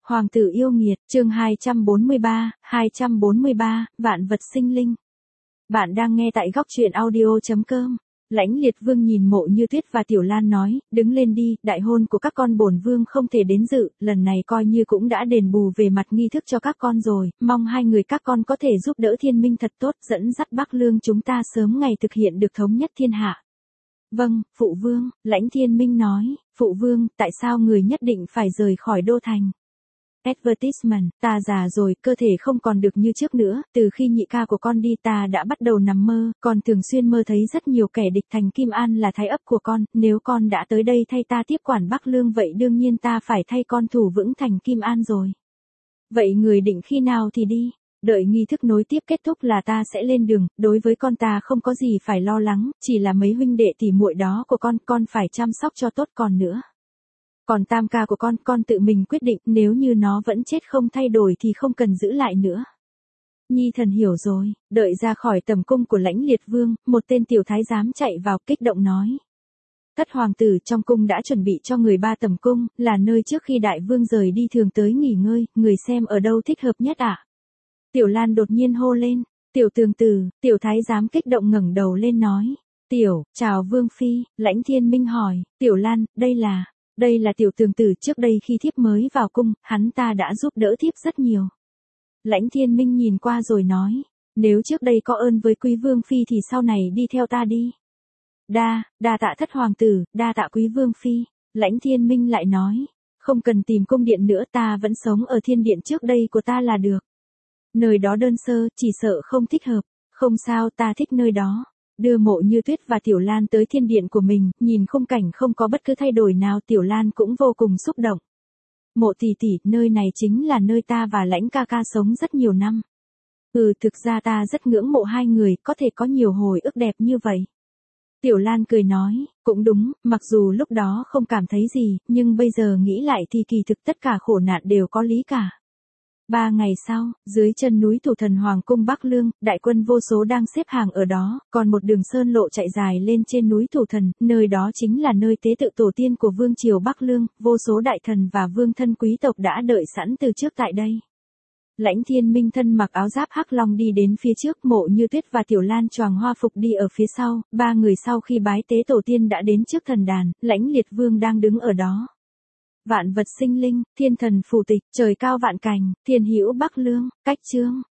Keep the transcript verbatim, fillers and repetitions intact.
Hoàng tử yêu nghiệt, chương hai trăm bốn mươi ba, hai trăm bốn mươi ba, vạn vật sinh linh. Bạn đang nghe tại góc truyện audio.com. Lãnh Liệt Vương nhìn Mộ Như Tuyết và Tiểu Lan nói, đứng lên đi, đại hôn của các con bổn vương không thể đến dự, lần này coi như cũng đã đền bù về mặt nghi thức cho các con rồi, mong hai người các con có thể giúp đỡ Thiên Minh thật tốt, dẫn dắt Bắc Lương chúng ta sớm ngày thực hiện được thống nhất thiên hạ. Vâng, Phụ Vương, Lãnh Thiên Minh nói, Phụ Vương, tại sao người nhất định phải rời khỏi đô thành? Advertisement, ta già rồi, cơ thể không còn được như trước nữa, từ khi nhị ca của con đi ta đã bắt đầu nằm mơ, con thường xuyên mơ thấy rất nhiều kẻ địch thành Kim An là thái ấp của con, nếu con đã tới đây thay ta tiếp quản Bắc Lương vậy đương nhiên ta phải thay con thủ vững thành Kim An rồi. Vậy người định khi nào thì đi? Đợi nghi thức nối tiếp kết thúc là ta sẽ lên đường, đối với con ta không có gì phải lo lắng, chỉ là mấy huynh đệ tỉ muội đó của con, con phải chăm sóc cho tốt còn nữa. Còn tam ca của con, con tự mình quyết định, nếu như nó vẫn chết không thay đổi thì không cần giữ lại nữa. Nhi thần hiểu rồi, đợi ra khỏi tầm cung của Lãnh Liệt Vương, một tên tiểu thái giám chạy vào kích động nói. Thất hoàng tử trong cung đã chuẩn bị cho người ba tầm cung, là nơi trước khi đại vương rời đi thường tới nghỉ ngơi, người xem ở đâu thích hợp nhất ạ? À? Tiểu Lan đột nhiên hô lên, tiểu tường tử, tiểu thái giám kích động ngẩng đầu lên nói. Tiểu, chào vương phi, Lãnh Thiên Minh hỏi, Tiểu Lan, đây là... Đây là tiểu tường tử trước đây khi thiếp mới vào cung, hắn ta đã giúp đỡ thiếp rất nhiều. Lãnh Thiên Minh nhìn qua rồi nói, nếu trước đây có ơn với quý vương phi thì sau này đi theo ta đi. Đa, đa tạ thất hoàng tử, đa tạ quý vương phi. Lãnh Thiên Minh lại nói, không cần tìm cung điện nữa, ta vẫn sống ở thiên điện trước đây của ta là được. Nơi đó đơn sơ, chỉ sợ không thích hợp. Không sao, ta thích nơi đó. Đưa Mộ Như Tuyết và Tiểu Lan tới thiên điện của mình, nhìn khung cảnh không có bất cứ thay đổi nào, Tiểu Lan cũng vô cùng xúc động. Mộ tỷ tỷ, nơi này chính là nơi ta và Lãnh ca ca sống rất nhiều năm. Ừ, thực ra ta rất ngưỡng mộ hai người, có thể có nhiều hồi ức đẹp như vậy. Tiểu Lan cười nói, cũng đúng, mặc dù lúc đó không cảm thấy gì, nhưng bây giờ nghĩ lại thì kỳ thực tất cả khổ nạn đều có lý cả. Ba ngày sau, dưới chân núi Thủ Thần Hoàng cung Bắc Lương, đại quân vô số đang xếp hàng ở đó, còn một đường sơn lộ chạy dài lên trên núi Thủ Thần, nơi đó chính là nơi tế tự tổ tiên của vương triều Bắc Lương, vô số đại thần và vương thân quý tộc đã đợi sẵn từ trước tại đây. Lãnh Thiên Minh thân mặc áo giáp hắc long đi đến phía trước, Mộ Như Tuyết và Tiểu Lan choàng hoa phục đi ở phía sau, ba người sau khi bái tế tổ tiên đã đến trước thần đàn, Lãnh Liệt Vương đang đứng ở đó. Vạn vật sinh linh, thiên thần phù tịch, trời cao vạn cành, thiên hữu Bắc Lương, cách chương.